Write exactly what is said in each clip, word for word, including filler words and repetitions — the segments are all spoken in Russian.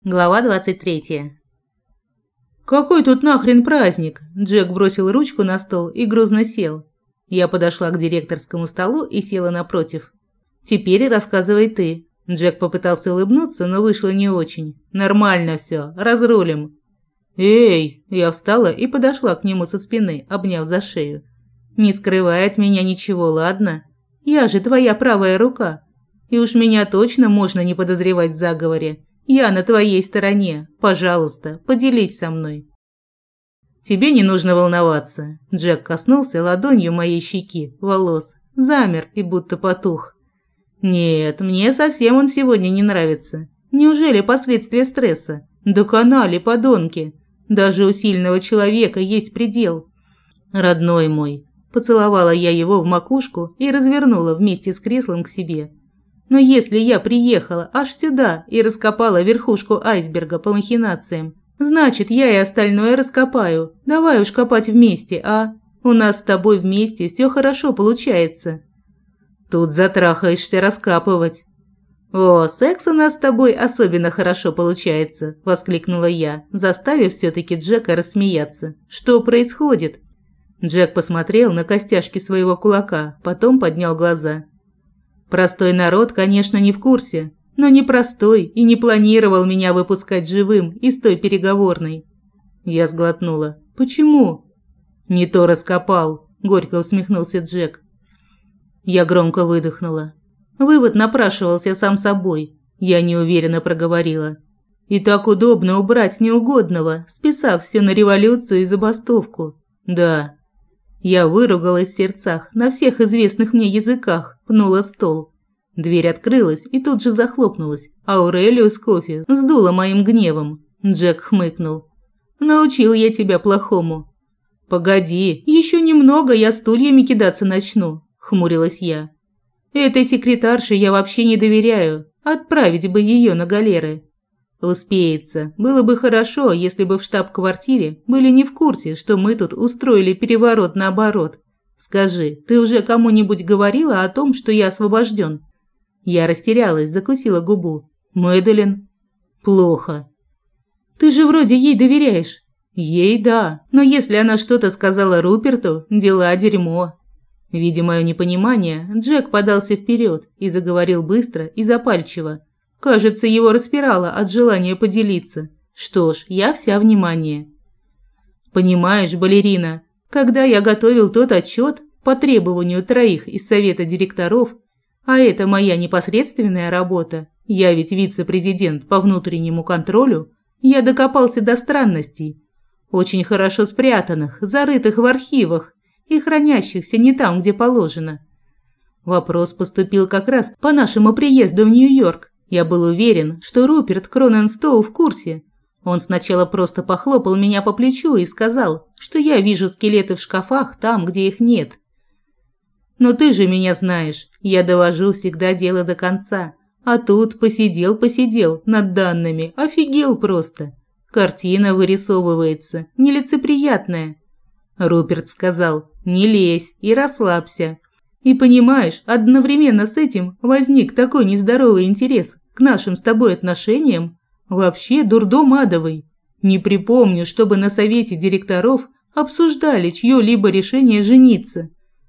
Глава двадцать третья. «Какой тут нахрен праздник?» Джек бросил ручку на стол и грузно сел. Я подошла к директорскому столу и села напротив. «Теперь рассказывай ты». Джек попытался улыбнуться, но вышло не очень. «Нормально все, разрулим». «Эй!» Я встала и подошла к нему со спины, обняв за шею. «Не скрывай от меня ничего, ладно? Я же твоя правая рука. И уж меня точно можно не подозревать в заговоре. Я на твоей стороне. Пожалуйста, поделись со мной». «Тебе не нужно волноваться». Джек коснулся ладонью моей щеки, волос, замер и будто потух. «Нет, мне совсем он сегодня не нравится. Неужели последствия стресса? Доконали, подонки. Даже у сильного человека есть предел». «Родной мой». Поцеловала я его в макушку и развернула вместе с креслом к себе. «Но если я приехала аж сюда и раскопала верхушку айсберга по махинациям, значит, я и остальное раскопаю. Давай уж копать вместе, а? У нас с тобой вместе все хорошо получается». «Тут затрахаешься раскапывать». «О, секс у нас с тобой особенно хорошо получается», – воскликнула я, заставив все-таки Джека рассмеяться. «Что происходит?» Джек посмотрел на костяшки своего кулака, потом поднял глаза. «Простой народ, конечно, не в курсе, но не простой и не планировал меня выпускать живым из той переговорной». Я сглотнула. «Почему?» «Не то раскопал», – горько усмехнулся Джек. Я громко выдохнула. Вывод напрашивался сам собой. Я неуверенно проговорила. «И так удобно убрать неугодного, списав все на революцию и забастовку». «Да». Я выругалась в сердцах на всех известных мне языках, пнула стол. Дверь открылась и тут же захлопнулась, а Аурелию с кофе сдуло моим гневом. Джек хмыкнул. «Научил я тебя плохому». «Погоди, еще немного я стульями кидаться начну», – хмурилась я. «Этой секретарше я вообще не доверяю. Отправить бы ее на галеры». «Успеется. Было бы хорошо, если бы в штаб-квартире были не в курсе, что мы тут устроили переворот наоборот. Скажи, ты уже кому-нибудь говорила о том, что я освобожден?» Я растерялась, закусила губу. «Мэдалин?» «Плохо». «Ты же вроде ей доверяешь». «Ей да, но если она что-то сказала Руперту, дела дерьмо». Видя мое непонимание, Джек подался вперед и заговорил быстро и запальчиво. Кажется, его распирало от желания поделиться. Что ж, я вся внимание. «Понимаешь, балерина, когда я готовил тот отчет по требованию троих из совета директоров, а это моя непосредственная работа, я ведь вице-президент по внутреннему контролю, я докопался до странностей, очень хорошо спрятанных, зарытых в архивах и хранящихся не там, где положено. Вопрос поступил как раз по нашему приезду в Нью-Йорк. Я был уверен, что Руперт Кроненстоу в курсе. Он сначала просто похлопал меня по плечу и сказал, что я вижу скелеты в шкафах там, где их нет. Но ты же меня знаешь, я довожу всегда дело до конца. А тут посидел-посидел над данными, офигел просто. Картина вырисовывается, нелицеприятная. Руперт сказал: «Не лезь и расслабься». И понимаешь, одновременно с этим возник такой нездоровый интерес к нашим с тобой отношениям. Вообще дурдом адовый. Не припомню, чтобы на совете директоров обсуждали чье-либо решение жениться.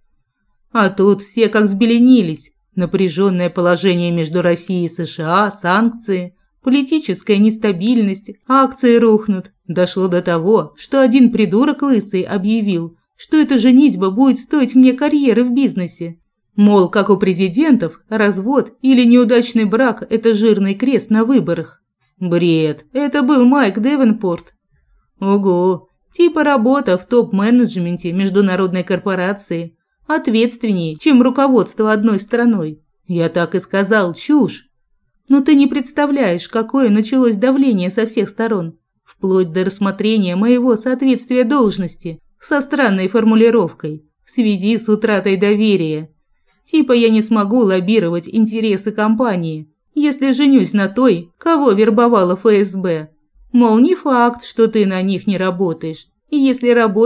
А тут все как взбеленились. Напряженное положение между Россией и США, санкции, политическая нестабильность, акции рухнут. Дошло до того, что один придурок лысый объявил, что эта женитьба будет стоить мне карьеры в бизнесе. Мол, как у президентов, развод или неудачный брак – это жирный крест на выборах. Бред, это был Майк Девенпорт. Ого, типа работа в топ-менеджменте международной корпорации ответственнее, чем руководство одной страной. Я так и сказал, чушь. Но ты не представляешь, какое началось давление со всех сторон, вплоть до рассмотрения моего соответствия должности со странной формулировкой в связи с утратой доверия. Типа я не смогу лоббировать интересы компании, если женюсь на той, кого вербовала эф эс бэ. Мол, не факт, что ты на них не работаешь. И если работаешь,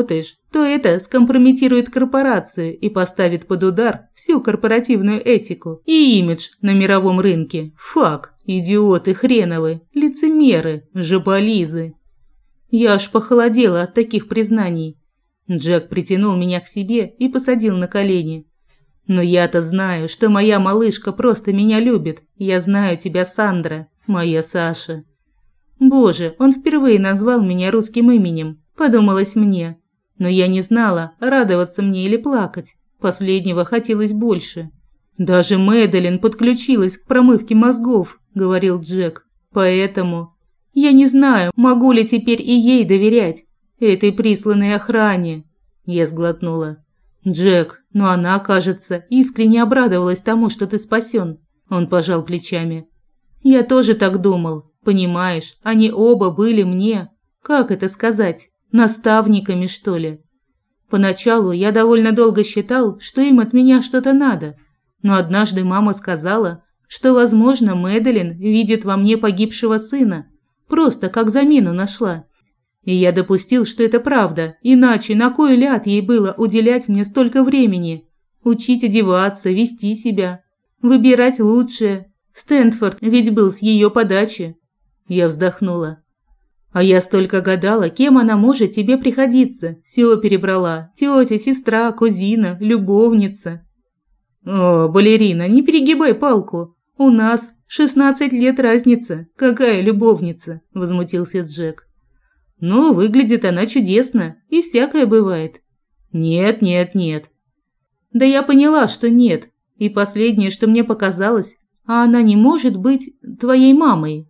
то это скомпрометирует корпорацию и поставит под удар всю корпоративную этику и имидж на мировом рынке. Фак, идиоты хреновы, лицемеры, жополизы. Я аж похолодела от таких признаний. Джек притянул меня к себе и посадил на колени. Но я-то знаю, что моя малышка просто меня любит. Я знаю тебя, Сандра, моя Саша. Боже, он впервые назвал меня русским именем, подумалось мне. Но я не знала, радоваться мне или плакать. Последнего хотелось больше. Даже Мэдалин подключилась к промывке мозгов, говорил Джек. Поэтому я не знаю, могу ли теперь и ей доверять, этой присланной охране. Я сглотнула. Джек, но она, кажется, искренне обрадовалась тому, что ты спасен. Он пожал плечами. Я тоже так думал. Понимаешь, они оба были мне, как это сказать, наставниками, что ли. Поначалу я довольно долго считал, что им от меня что-то надо. Но однажды мама сказала, что, возможно, Мэдалин видит во мне погибшего сына. Просто как замену нашла. И я допустил, что это правда, иначе на кой ляд ей было уделять мне столько времени? Учить одеваться, вести себя, выбирать лучшее. Стэнфорд ведь был с ее подачи. Я вздохнула. А я столько гадала, кем она может тебе приходиться. Все перебрала. Тетя, сестра, кузина, любовница. О, балерина, не перегибай палку. У нас шестнадцать лет разница. Какая любовница? Возмутился Джек. Ну, выглядит она чудесно, и всякое бывает. Нет, нет, нет. Да я поняла, что нет. И последнее, что мне показалось, а она не может быть твоей мамой.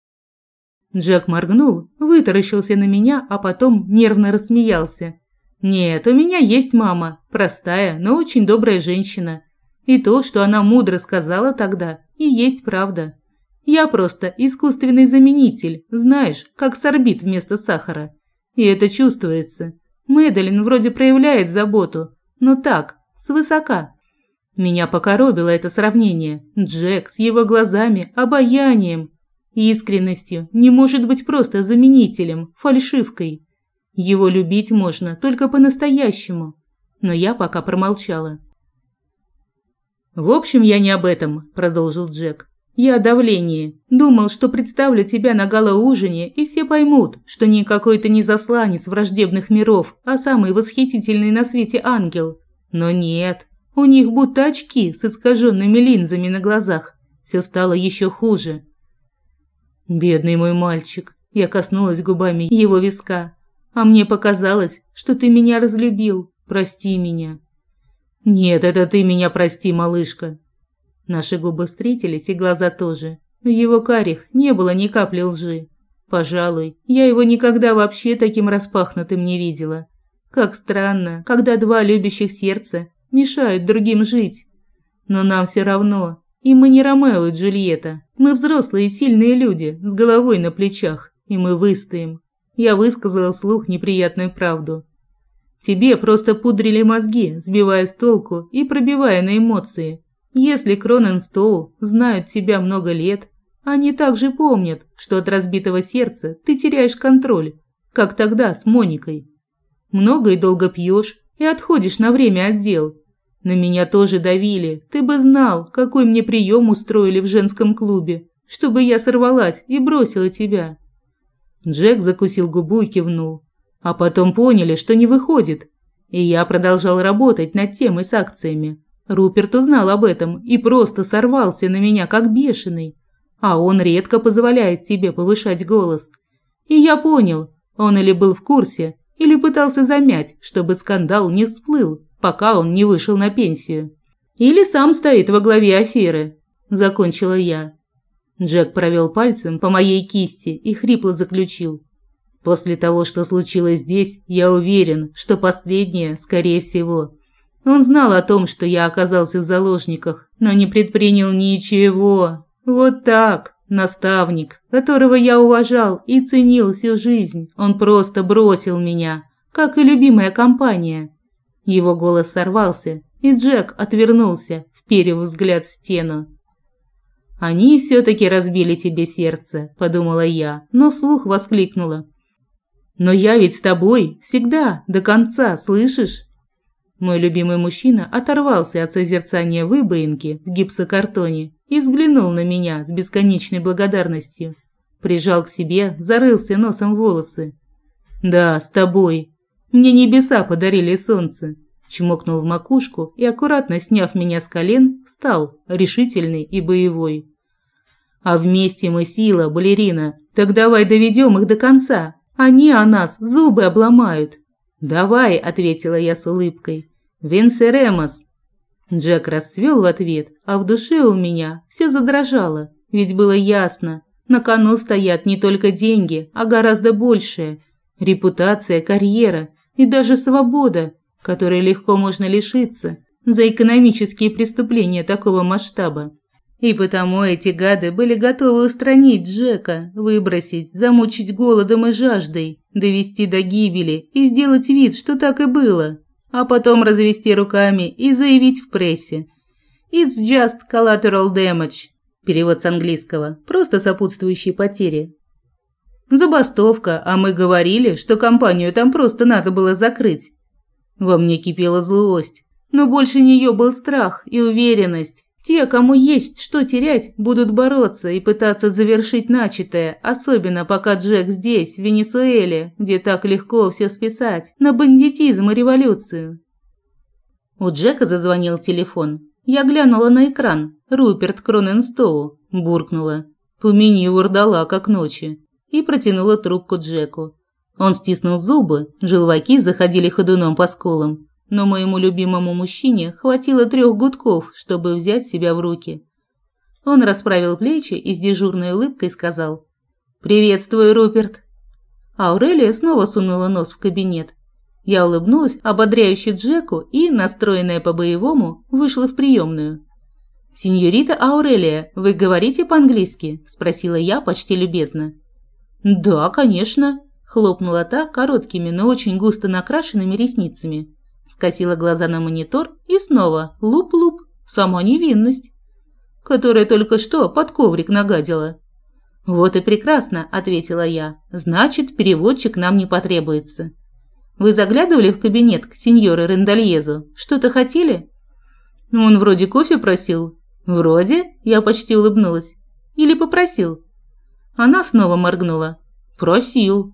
Джек моргнул, вытаращился на меня, а потом нервно рассмеялся. Нет, у меня есть мама, простая, но очень добрая женщина. И то, что она мудро сказала тогда, и есть правда. Я просто искусственный заменитель, знаешь, как сорбит вместо сахара. И это чувствуется. Мэдалин вроде проявляет заботу, но так, свысока. Меня покоробило это сравнение. Джек с его глазами, обаянием, искренностью не может быть просто заменителем, фальшивкой. Его любить можно только по-настоящему. Но я пока промолчала. «В общем, я не об этом», – продолжил Джек. «Я о давлении. Думал, что представлю тебя на галоужине, и все поймут, что никакой ты не засланец враждебных миров, а самый восхитительный на свете ангел. Но нет, у них будто очки с искаженными линзами на глазах. Все стало еще хуже». «Бедный мой мальчик», – я коснулась губами его виска. «А мне показалось, что ты меня разлюбил. Прости меня». «Нет, это ты меня прости, малышка». Наши губы встретились, и глаза тоже. В его карих не было ни капли лжи. Пожалуй, я его никогда вообще таким распахнутым не видела. Как странно, когда два любящих сердца мешают другим жить. Но нам все равно. И мы не Ромео и Джульетта. Мы взрослые и сильные люди, с головой на плечах. И мы выстоим. Я высказала вслух неприятную правду. Тебе просто пудрили мозги, сбивая с толку и пробивая на эмоции. Если Кроненстоу знают тебя много лет, они также помнят, что от разбитого сердца ты теряешь контроль, как тогда с Моникой. Много и долго пьешь и отходишь на время от дел. На меня тоже давили, ты бы знал, какой мне прием устроили в женском клубе, чтобы я сорвалась и бросила тебя». Джек закусил губу и кивнул. А потом поняли, что не выходит. И я продолжал работать над темой с акциями. Руперт узнал об этом и просто сорвался на меня, как бешеный. А он редко позволяет себе повышать голос. И я понял, он или был в курсе, или пытался замять, чтобы скандал не всплыл, пока он не вышел на пенсию. Или сам стоит во главе аферы, закончила я. Джек провел пальцем по моей кисти и хрипло заключил. После того, что случилось здесь, я уверен, что последнее, скорее всего. Он знал о том, что я оказался в заложниках, но не предпринял ничего. Вот так, наставник, которого я уважал и ценил всю жизнь, он просто бросил меня, как и любимая компания. Его голос сорвался, и Джек отвернулся, вперев взгляд в стену. «Они все-таки разбили тебе сердце», – подумала я, но вслух воскликнула. Но я ведь с тобой всегда, до конца, слышишь? Мой любимый мужчина оторвался от созерцания выбоинки в гипсокартоне и взглянул на меня с бесконечной благодарностью. Прижал к себе, зарылся носом в волосы. «Да, с тобой. Мне небеса подарили солнце». Чмокнул в макушку и, аккуратно сняв меня с колен, встал, решительный и боевой. «А вместе мы сила, балерина. Так давай доведем их до конца. Они о нас зубы обломают». «Давай», – ответила я с улыбкой. «Венсеремос». Джек расцвел в ответ, а в душе у меня все задрожало, ведь было ясно, на кону стоят не только деньги, а гораздо большее – репутация, карьера и даже свобода, которой легко можно лишиться за экономические преступления такого масштаба. И потому эти гады были готовы устранить Джека, выбросить, замучить голодом и жаждой, довести до гибели и сделать вид, что так и было, а потом развести руками и заявить в прессе: «It's just collateral damage». Перевод с английского. Просто сопутствующие потери. Забастовка, а мы говорили, что компанию там просто надо было закрыть. Во мне кипела злость, но больше нее был страх и уверенность. Те, кому есть что терять, будут бороться и пытаться завершить начатое, особенно пока Джек здесь, в Венесуэле, где так легко все списать на бандитизм и революцию. У Джека зазвонил телефон. Я глянула на экран. Руперт Кроненстоу. Буркнула: «Помяни вурдалака к ночи», и протянула трубку Джеку. Он стиснул зубы, желваки заходили ходуном по скулам. Но моему любимому мужчине хватило трех гудков, чтобы взять себя в руки. Он расправил плечи и с дежурной улыбкой сказал: «Приветствую, Руперт». Аурелия снова сунула нос в кабинет. Я улыбнулась ободряюще Джеку и, настроенная по-боевому, вышла в приемную. «Сеньорита Аурелия, вы говорите по-английски?» – спросила я почти любезно. «Да, конечно», – хлопнула та короткими, но очень густо накрашенными ресницами. Скосила глаза на монитор и снова луп-луп, сама невинность, которая только что под коврик нагадила. «Вот и прекрасно», – ответила я. «Значит, переводчик нам не потребуется. Вы заглядывали в кабинет к сеньоре Рендальезу? Что-то хотели?» «Он вроде кофе просил». «Вроде?» – я почти улыбнулась. «Или попросил?» Она снова моргнула. «Просил».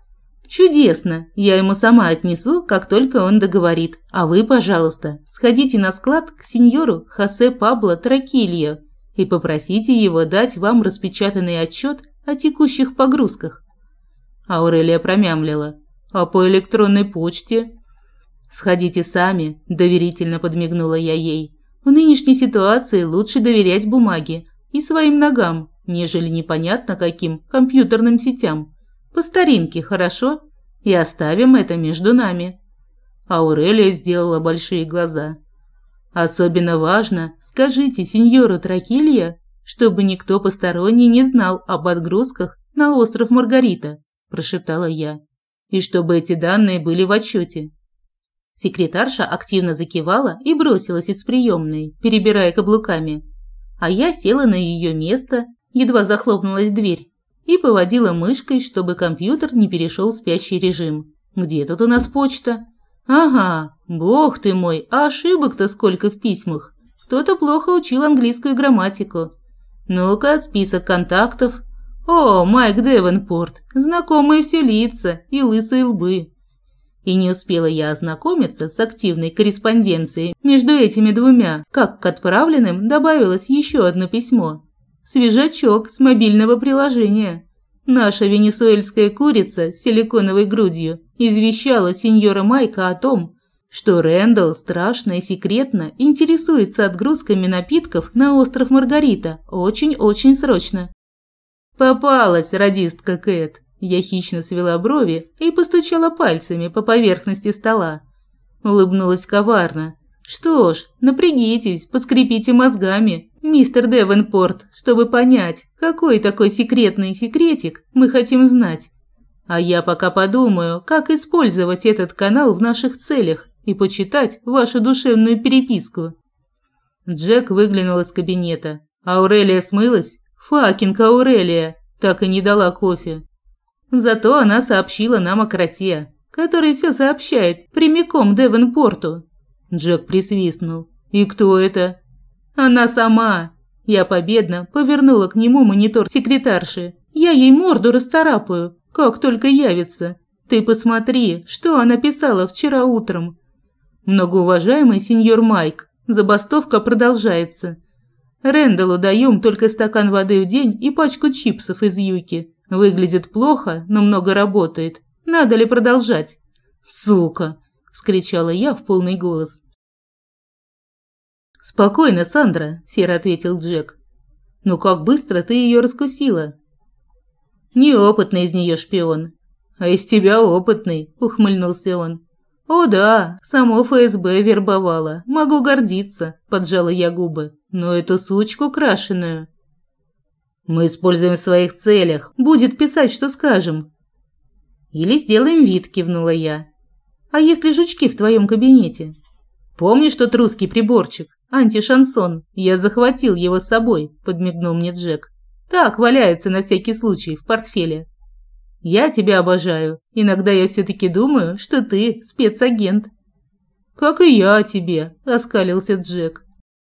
«Чудесно! Я ему сама отнесу, как только он договорит. А вы, пожалуйста, сходите на склад к сеньору Хосе Пабло Тракильо и попросите его дать вам распечатанный отчет о текущих погрузках». Аурелия промямлила: «А по электронной почте?» «Сходите сами», – доверительно подмигнула я ей. «В нынешней ситуации лучше доверять бумаге и своим ногам, нежели непонятно каким компьютерным сетям. По старинке, хорошо? И оставим это между нами». Аурелия сделала большие глаза. «Особенно важно, скажите сеньору Тракильо, чтобы никто посторонний не знал об отгрузках на остров Маргарита», – прошептала я. «И чтобы эти данные были в отчете». Секретарша активно закивала и бросилась из приемной, перебирая каблуками. А я села на ее место, едва захлопнулась дверь, и поводила мышкой, чтобы компьютер не перешел в спящий режим. «Где тут у нас почта?» «Ага, бог ты мой, а ошибок-то сколько в письмах. Кто-то плохо учил английскую грамматику. Ну-ка, список контактов. О, Майк Девенпорт, знакомые все лица и лысые лбы». И не успела я ознакомиться с активной корреспонденцией между этими двумя, как к отправленным добавилось еще одно письмо. Свежачок с мобильного приложения. Наша венесуэльская курица с силиконовой грудью извещала сеньора Майка о том, что Рэндалл страшно и секретно интересуется отгрузками напитков на остров Маргарита очень-очень срочно. «Попалась, радистка Кэт!» Я хищно свела брови и постучала пальцами по поверхности стола. Улыбнулась коварно. «Что ж, напрягитесь, поскрипите мозгами, мистер Девенпорт, чтобы понять, какой такой секретный секретик мы хотим знать. А я пока подумаю, как использовать этот канал в наших целях и почитать вашу душевную переписку». Джек выглянул из кабинета. Аурелия смылась? Факинг Аурелия! Так и не дала кофе. Зато она сообщила нам о кроте, который все сообщает прямиком Девонпорту. Джек присвистнул. И кто это? Она сама. Я победно повернула к нему монитор секретарши. Я ей морду расцарапаю, как только явится. Ты посмотри, что она писала вчера утром. Многоуважаемый сеньор Майк, забастовка продолжается. Рэндаллу даем только стакан воды в день и пачку чипсов из юки. Выглядит плохо, но много работает. Надо ли продолжать? Сука, вскричала я в полный голос. Спокойно, Сандра, серо ответил Джек. Ну как быстро ты ее раскусила? Неопытный из нее шпион. А из тебя опытный, ухмыльнулся он. О да, само ФСБ вербовало. Могу гордиться, поджала я губы. Но эту сучку крашеную мы используем в своих целях. Будет писать, что скажем. Или сделаем вид, кивнула я. А если жучки в твоем кабинете? Помнишь тот русский приборчик? Антишансон. Я захватил его с собой, подмигнул мне Джек. Так, валяется на всякий случай в портфеле. Я тебя обожаю. Иногда я все-таки думаю, что ты спецагент. Как и я о тебе, оскалился Джек.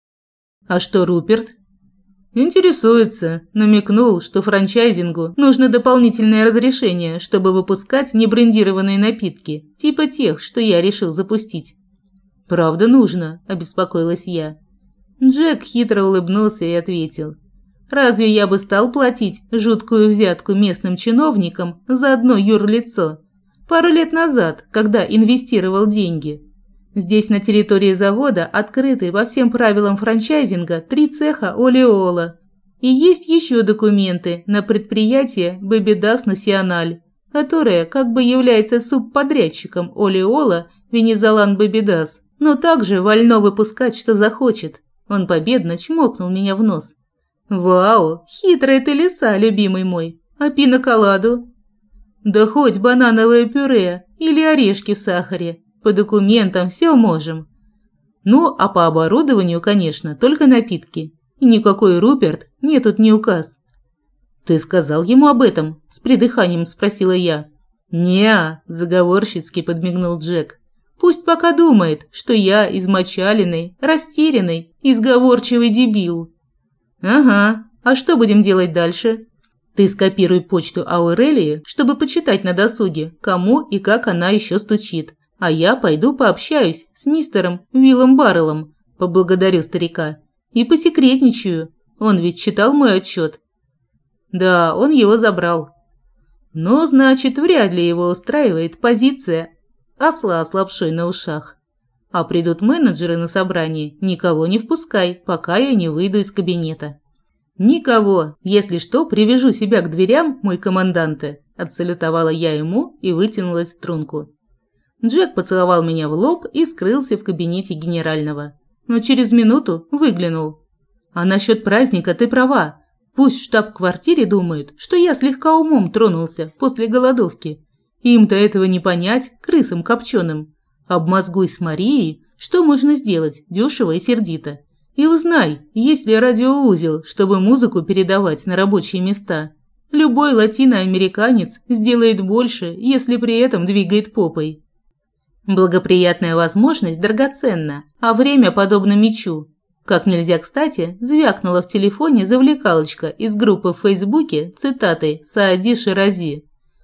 А что Руперт? Интересуется, намекнул, что франчайзингу нужно дополнительное разрешение, чтобы выпускать небрендированные напитки, типа тех, что я решил запустить. Правда нужно, обеспокоилась я. Джек хитро улыбнулся и ответил. Разве я бы стал платить жуткую взятку местным чиновникам за одно юрлицо? Пару лет назад, когда инвестировал деньги. Здесь на территории завода открыты по всем правилам франчайзинга три цеха олеола. И есть еще документы на предприятие Бебедас Националь, которое как бы является субподрядчиком олеола Венезолан Бебедас, но также вольно выпускать, что захочет. Он победно чмокнул меня в нос. Вау, хитрая ты лиса, любимый мой. А пиноколаду? Да хоть банановое пюре или орешки в сахаре. По документам все можем. Ну, а по оборудованию, конечно, только напитки. И никакой Руперт мне тут не указ. Ты сказал ему об этом? С придыханием спросила я. Не-а, заговорщицки подмигнул Джек. Пусть пока думает, что я измочаленный, растерянный, изговорчивый дебил. Ага, а что будем делать дальше? Ты скопируй почту Аурелии, чтобы почитать на досуге, кому и как она еще стучит. А я пойду пообщаюсь с мистером Уиллом Барреллом, поблагодарю старика. И посекретничаю. Он ведь читал мой отчет. Да, он его забрал. Но, значит, вряд ли его устраивает позиция осла с лапшой на ушах. А придут менеджеры на собрание, никого не впускай, пока я не выйду из кабинета. Никого. Если что, привяжу себя к дверям, мой команданте. Отсалютовала я ему и вытянулась в струнку. Джек поцеловал меня в лоб и скрылся в кабинете генерального. Но через минуту выглянул. А насчет праздника ты права. Пусть в штаб-квартире думают, что я слегка умом тронулся после голодовки. Им-то этого не понять, крысам копченым. Обмозгуй с Марией, что можно сделать дешево и сердито. И узнай, есть ли радиоузел, чтобы музыку передавать на рабочие места. Любой латиноамериканец сделает больше, если при этом двигает попой. Благоприятная возможность драгоценна, а время подобно мечу. Как нельзя кстати, звякнула в телефоне завлекалочка из группы в Фейсбуке цитатой Саади Ширази.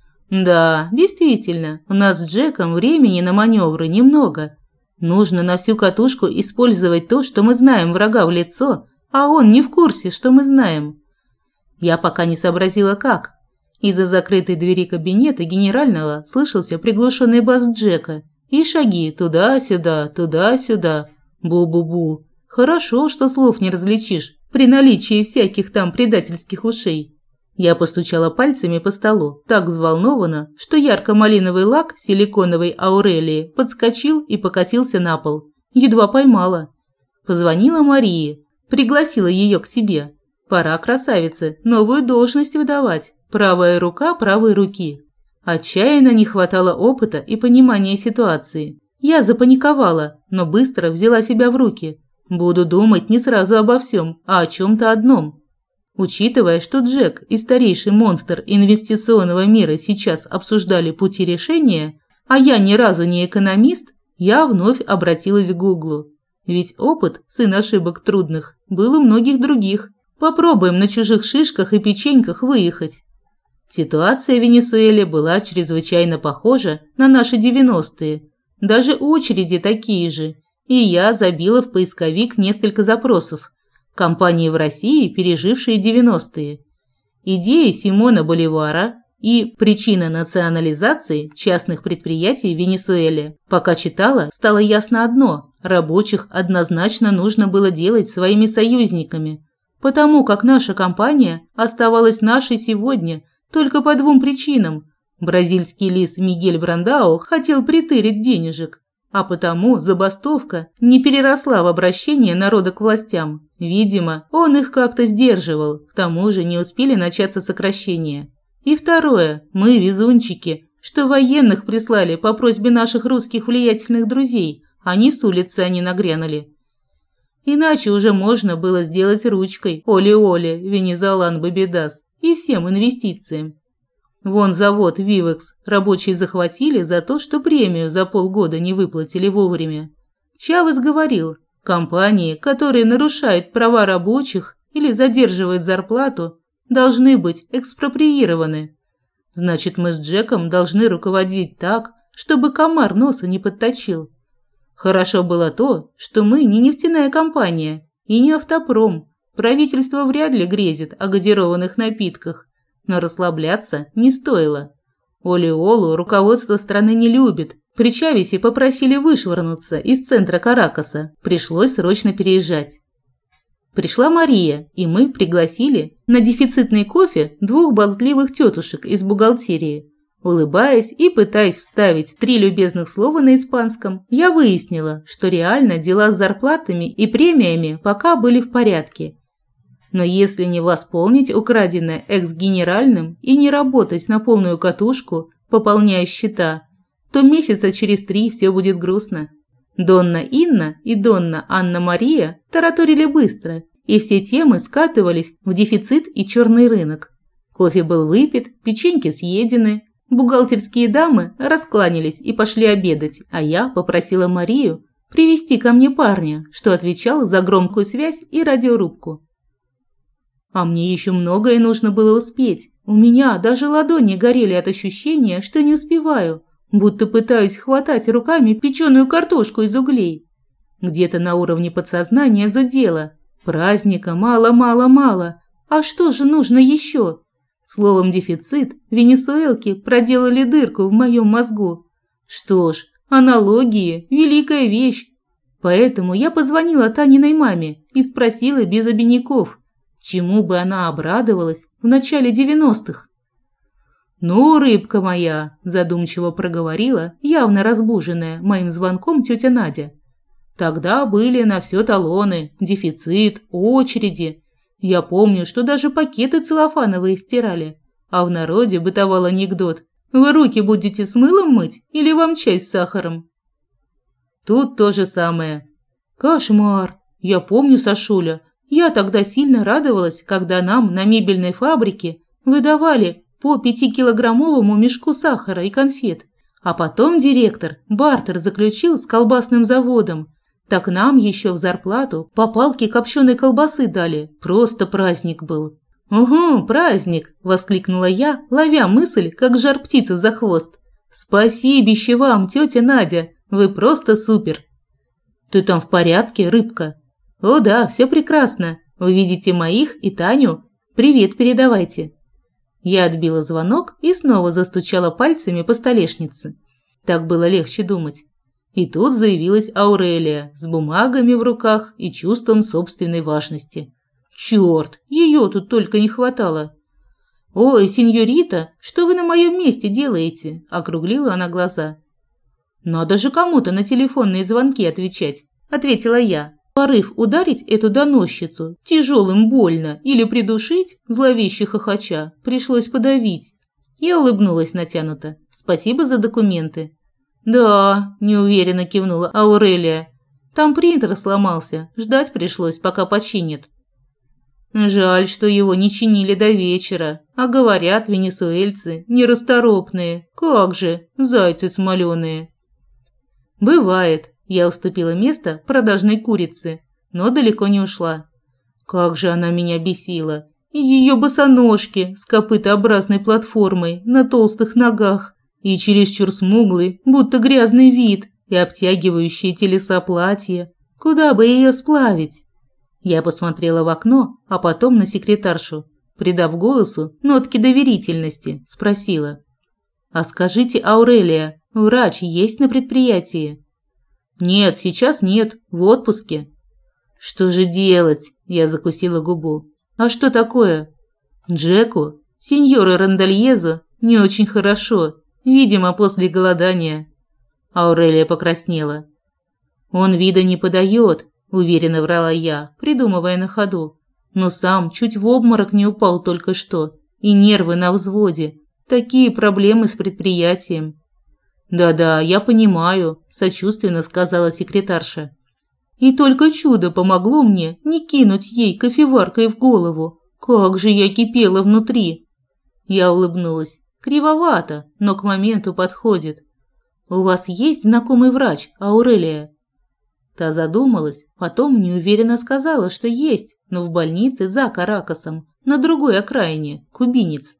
Да, действительно, у нас с Джеком времени на маневры немного. Нужно на всю катушку использовать то, что мы знаем врага в лицо, а он не в курсе, что мы знаем. Я пока не сообразила как. Из-за закрытой двери кабинета генерального слышался приглушенный бас Джека и шаги туда-сюда, туда-сюда. Бу-бу-бу. Хорошо, что слов не различишь при наличии всяких там предательских ушей. Я постучала пальцами по столу, так взволнованно, что ярко-малиновый лак силиконовой Аурелии подскочил и покатился на пол. Едва поймала. Позвонила Марии, пригласила ее к себе. Пора красавице новую должность выдавать. Правая рука правой руки. Отчаянно не хватало опыта и понимания ситуации. Я запаниковала, но быстро взяла себя в руки. Буду думать не сразу обо всем, а о чем-то одном. Учитывая, что Джек и старейший монстр инвестиционного мира сейчас обсуждали пути решения, а я ни разу не экономист, я вновь обратилась к Гуглу. Ведь опыт, сын ошибок трудных, был у многих других. Попробуем на чужих шишках и печеньках выехать. Ситуация в Венесуэле была чрезвычайно похожа на наши девяностые. Даже очереди такие же. И я забила в поисковик несколько запросов. Компании в России, пережившие девяностые. Идеи Симона Боливара и причина национализации частных предприятий в Венесуэле. Пока читала, стало ясно одно – рабочих однозначно нужно было делать своими союзниками. Потому как наша компания оставалась нашей сегодня только по двум причинам. Бразильский лис Мигель Брандау хотел притырить денежек, а потому забастовка не переросла в обращение народа к властям. Видимо, он их как-то сдерживал, к тому же не успели начаться сокращения. И второе, мы везунчики, что военных прислали по просьбе наших русских влиятельных друзей, а не с улицы они нагрянули. Иначе уже можно было сделать ручкой Оли-Оли, Венезолан Бабидас и всем инвестициям. Вон завод Вивекс рабочие захватили за то, что премию за полгода не выплатили вовремя. Чавес говорил, компании, которые нарушают права рабочих или задерживают зарплату, должны быть экспроприированы. Значит, мы с Джеком должны руководить так, чтобы комар носа не подточил. Хорошо было то, что мы не нефтяная компания и не автопром. Правительство вряд ли грезит о газированных напитках, но расслабляться не стоило. Оли-Олу руководство страны не любит. При Чавесе попросили вышвырнуться из центра Каракаса. Пришлось срочно переезжать. Пришла Мария, и мы пригласили на дефицитный кофе двух болтливых тетушек из бухгалтерии. Улыбаясь и пытаясь вставить три любезных слова на испанском, я выяснила, что реально дела с зарплатами и премиями пока были в порядке. Но если не восполнить украденное экс-генеральным и не работать на полную катушку, пополняя счета, то месяца через три все будет грустно. Донна Инна и Донна Анна-Мария тараторили быстро, и все темы скатывались в дефицит и черный рынок. Кофе был выпит, печеньки съедены, бухгалтерские дамы раскланялись и пошли обедать, а я попросила Марию привести ко мне парня, что отвечал за громкую связь и радиорубку. А мне еще многое нужно было успеть. У меня даже ладони горели от ощущения, что не успеваю, будто пытаюсь хватать руками печеную картошку из углей. Где-то на уровне подсознания зудело. Праздника мало-мало-мало. А что же нужно еще? Словом дефицит, венесуэлки проделали дырку в моем мозгу. Что ж, аналогии – великая вещь. Поэтому я позвонила Таниной маме и спросила без обиняков, чему бы она обрадовалась в начале девяностых. «Ну, рыбка моя», – задумчиво проговорила, явно разбуженная моим звонком тетя Надя. «Тогда были на все талоны, дефицит, очереди. Я помню, что даже пакеты целлофановые стирали. А в народе бытовал анекдот: вы руки будете с мылом мыть или вам чай с сахаром?» Тут то же самое. Кошмар. Я помню, Сашуля, я тогда сильно радовалась, когда нам на мебельной фабрике выдавали по пятикилограммовому мешку сахара и конфет. А потом директор бартер заключил с колбасным заводом. Так нам еще в зарплату по палке копченой колбасы дали. Просто праздник был. «Угу, праздник!» – воскликнула я, ловя мысль, как жар-птица за хвост. «Спасибище вам, тетя Надя! Вы просто супер!» «Ты там в порядке, рыбка?» «О да, все прекрасно. Увидите моих и Таню. Привет передавайте». Я отбила звонок и снова застучала пальцами по столешнице. Так было легче думать. И тут заявилась Аурелия с бумагами в руках и чувством собственной важности. Черт, ее тут только не хватало. «Ой, сеньорита, что вы на моем месте делаете?» – округлила она глаза. «Надо же кому-то на телефонные звонки отвечать», – ответила я. Порыв ударить эту доносчицу тяжелым больно или придушить, зловеще хохоча, пришлось подавить. Я улыбнулась натянуто. «Спасибо за документы». «Да», – неуверенно кивнула Аурелия. «Там принтер сломался, ждать пришлось, пока починят». Жаль, что его не чинили до вечера, а говорят, венесуэльцы нерасторопные. Как же, зайцы смолёные. Бывает, я уступила место продажной курице, но далеко не ушла. Как же она меня бесила. И её босоножки с копытообразной платформой на толстых ногах, и чересчур смуглый, будто грязный вид, и обтягивающие телеса платья. Куда бы её сплавить? Я посмотрела в окно, а потом на секретаршу, придав голосу нотки доверительности, спросила: «А скажите, Аурелия, врач есть на предприятии?» «Нет, сейчас нет, в отпуске». «Что же делать?» – я закусила губу. «А что такое?» «Джеку, сеньору Рандальезу, не очень хорошо, видимо, после голодания». Аурелия покраснела. «Он вида не подает», – уверенно врала я, придумывая на ходу. «Но сам чуть в обморок не упал только что, и нервы на взводе. Такие проблемы с предприятием». «Да-да, я понимаю», – сочувственно сказала секретарша. «И только чудо помогло мне не кинуть ей кофеваркой в голову. Как же я кипела внутри!» Я улыбнулась. Кривовато, но к моменту подходит. «У вас есть знакомый врач, Аурелия?» Та задумалась, потом неуверенно сказала, что есть, но в больнице за Каракасом, на другой окраине, кубинец.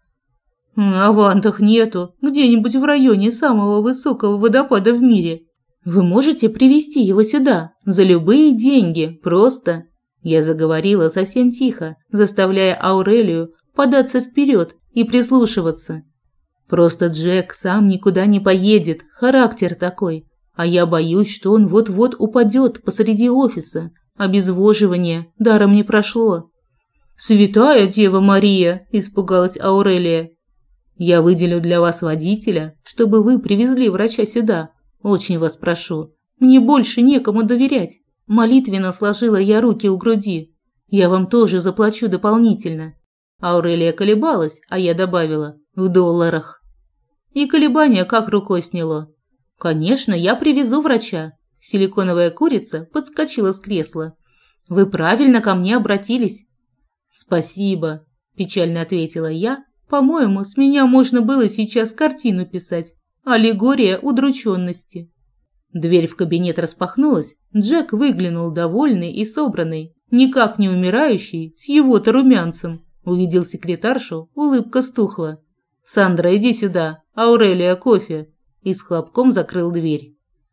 «А в Андах нету, где-нибудь в районе самого высокого водопада в мире. Вы можете привезти его сюда за любые деньги, просто...» Я заговорила совсем тихо, заставляя Аурелию податься вперед и прислушиваться. «Просто Джек сам никуда не поедет, характер такой. А я боюсь, что он вот-вот упадет посреди офиса. Обезвоживание даром не прошло». «Святая Дева Мария!» – испугалась Аурелия. «Я выделю для вас водителя, чтобы вы привезли врача сюда. Очень вас прошу. Мне больше некому доверять». Молитвенно сложила я руки у груди. «Я вам тоже заплачу дополнительно». Аурелия колебалась, а я добавила: «В долларах». И колебания как рукой сняло. «Конечно, я привезу врача». Силиконовая курица подскочила с кресла. «Вы правильно ко мне обратились». «Спасибо», – печально ответила я. «По-моему, с меня можно было сейчас картину писать. Аллегория удрученности». Дверь в кабинет распахнулась. Джек выглянул довольный и собранный, никак не умирающий, с его-то румянцем. Увидел секретаршу, улыбка стухла. «Сандра, иди сюда. Аурелия, кофе». И с хлопком закрыл дверь.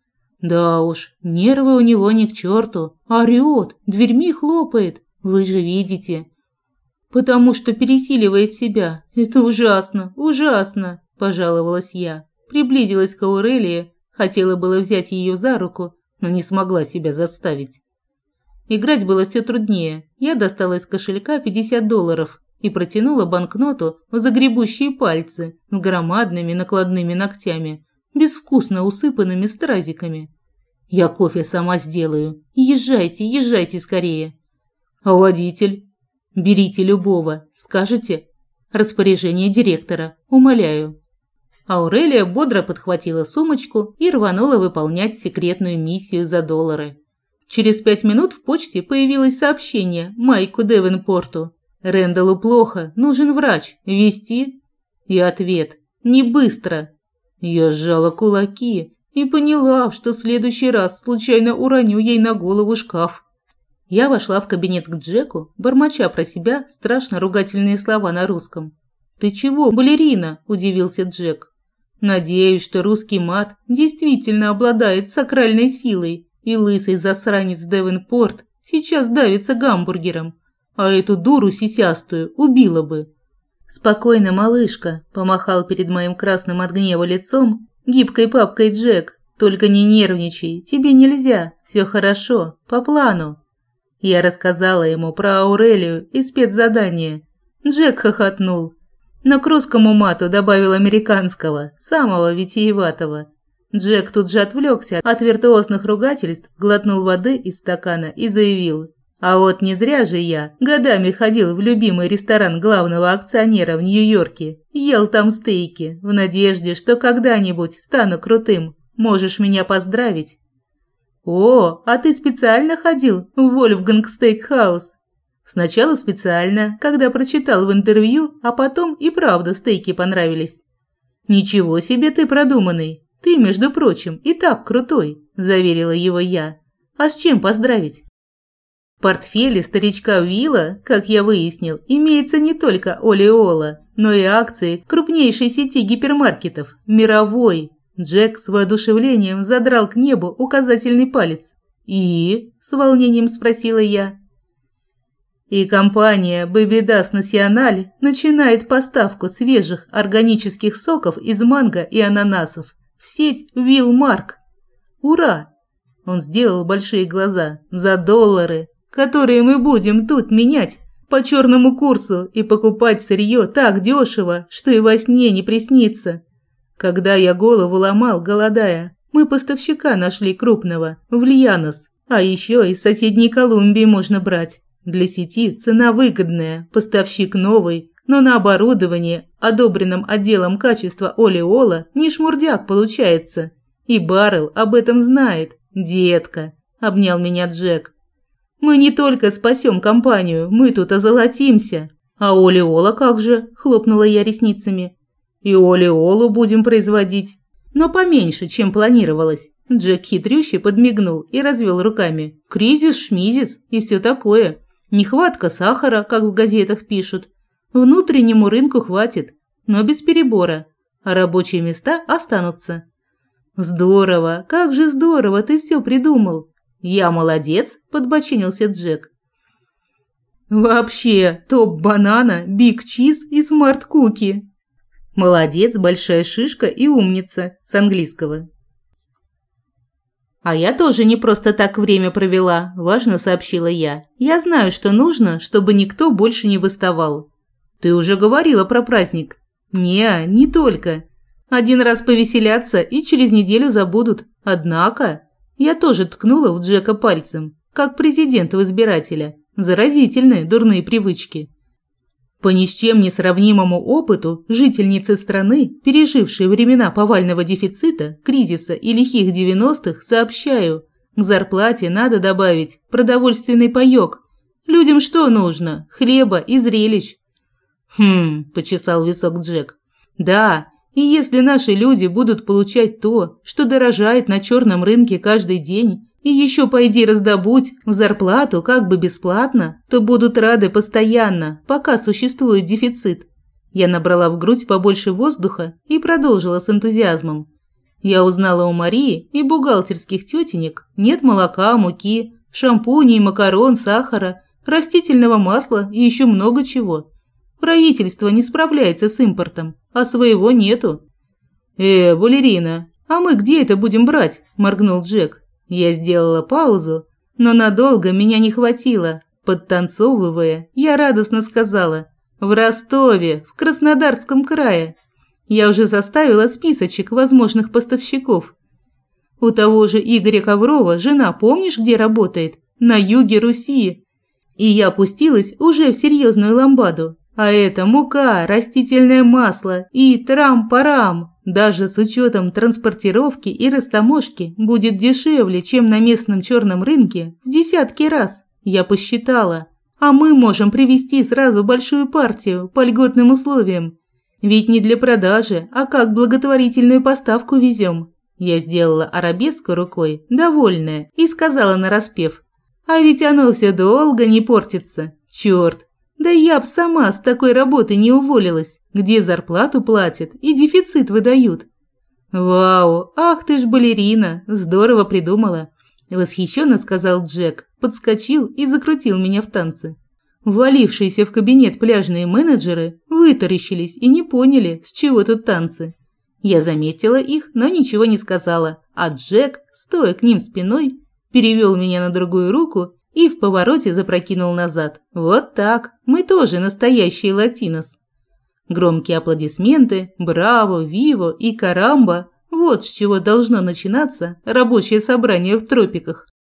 Да уж, нервы у него ни к черту. Орёт, дверьми хлопает. Вы же видите. «Потому что пересиливает себя. Это ужасно, ужасно», – пожаловалась я. Приблизилась к Аурелии, хотела было взять ее за руку, но не смогла себя заставить. Играть было все труднее. Я достала из кошелька пятьдесят долларов и протянула банкноту в загребущие пальцы с громадными накладными ногтями, безвкусно усыпанными стразиками. «Я кофе сама сделаю. Езжайте, езжайте скорее». «А водитель?» «Берите любого. Скажете?» «Распоряжение директора. Умоляю». Аурелия бодро подхватила сумочку и рванула выполнять секретную миссию за доллары. Через пять минут в почте появилось сообщение Майку Девенпорту. «Рэндаллу плохо, нужен врач. Везти?» И ответ: «Не быстро». Я сжала кулаки и поняла, что в следующий раз случайно уроню ей на голову шкаф. Я вошла в кабинет к Джеку, бормоча про себя страшно ругательные слова на русском. «Ты чего, балерина?» – удивился Джек. «Надеюсь, что русский мат действительно обладает сакральной силой, и лысый засранец Девенпорт сейчас давится гамбургером, а эту дуру сисястую убила бы». «Спокойно, малышка», – помахал перед моим красным от гнева лицом гибкой папкой Джек. «Только не нервничай, тебе нельзя, все хорошо, по плану». Я рассказала ему про Аурелию и спецзадание. Джек хохотнул, но к русскому мату добавил американского, самого витиеватого. Джек тут же отвлекся от виртуозных ругательств, глотнул воды из стакана и заявил: «А вот не зря же я годами ходил в любимый ресторан главного акционера в Нью-Йорке, ел там стейки, в надежде, что когда-нибудь стану крутым. Можешь меня поздравить». «О, а ты специально ходил в Вольфганг Стейкхаус?» Сначала специально, когда прочитал в интервью, а потом и правда стейки понравились. Ничего себе ты продуманный. Ты, между прочим, и так крутой, заверила его я. А с чем поздравить? В портфеле старичка Уилла, как я выяснил, имеется не только олеола, но и акции крупнейшей сети гипермаркетов, мировой. Джек с воодушевлением задрал к небу указательный палец. «И?» – с волнением спросила я. И компания Babydas Nacional начинает поставку свежих органических соков из манго и ананасов в сеть Вилмарк. Ура! Он сделал большие глаза. За доллары, которые мы будем тут менять по черному курсу и покупать сырье так дешево, что и во сне не приснится. Когда я голову ломал, голодая, мы поставщика нашли крупного, в Льянос, а еще из соседней Колумбии можно брать. Для сети цена выгодная, поставщик новый, но на оборудовании, одобренном отделом качества олеола, не шмурдяк получается. И Баррел об этом знает. «Детка», – обнял меня Джек. «Мы не только спасем компанию, мы тут озолотимся». «А олеола как же?» – хлопнула я ресницами. «И олеолу будем производить, но поменьше, чем планировалось». Джек хитрюще подмигнул и развел руками. «Кризис, шмизис и все такое. Нехватка сахара, как в газетах пишут. Внутреннему рынку хватит, но без перебора, а рабочие места останутся». «Здорово! Как же здорово ты все придумал!» «Я молодец!» – подбочинился Джек. «Вообще, топ-банана, биг-чиз и смарт-куки!» «Молодец, большая шишка и умница» с английского. «А я тоже не просто так время провела», – важно сообщила я. «Я знаю, что нужно, чтобы никто больше не выставал». «Ты уже говорила про праздник». «Не, не только. Один раз повеселятся и через неделю забудут. Однако...» Я тоже ткнула в Джека пальцем, как президент в избирателя. Заразительные дурные привычки. По ни с чем не сравнимому опыту жительницы страны, пережившей времена повального дефицита, кризиса и лихих девяностых, сообщаю, к зарплате надо добавить продовольственный паёк. Людям что нужно? Хлеба и зрелищ. «Хм», – почесал висок Джек. «Да, и если наши люди будут получать то, что дорожает на черном рынке каждый день, и еще пойди раздобудь в зарплату как бы бесплатно, то будут рады постоянно, пока существует дефицит». Я набрала в грудь побольше воздуха и продолжила с энтузиазмом. Я узнала у Марии и бухгалтерских тетенек: нет молока, муки, шампуней, макарон, сахара, растительного масла и еще много чего. Правительство не справляется с импортом, а своего нету. «Э, балерина, а мы где это будем брать?» – моргнул Джек. Я сделала паузу, но надолго меня не хватило. Подтанцовывая, я радостно сказала: «В Ростове, в Краснодарском крае». Я уже составила списочек возможных поставщиков. У того же Игоря Коврова жена, помнишь, где работает? На юге Руси. И я опустилась уже в серьезную ламбаду. А это мука, растительное масло и трам-парам. Даже с учетом транспортировки и растаможки будет дешевле, чем на местном черном рынке в десятки раз. Я посчитала. А мы можем привезти сразу большую партию по льготным условиям. Ведь не для продажи, а как благотворительную поставку везем. Я сделала арабеску рукой, довольная, и сказала нараспев: «А ведь оно все долго не портится. Черт! Да я б сама с такой работы не уволилась, где зарплату платят и дефицит выдают». «Вау, ах ты ж балерина, здорово придумала», – восхищенно сказал Джек, подскочил и закрутил меня в танце. Ввалившиеся в кабинет пляжные менеджеры вытаращились и не поняли, с чего тут танцы. Я заметила их, но ничего не сказала, а Джек, стоя к ним спиной, перевел меня на другую руку и в повороте запрокинул назад. Вот так, мы тоже настоящие латинос. Громкие аплодисменты, браво, виво и карамба – вот с чего должно начинаться рабочее собрание в тропиках.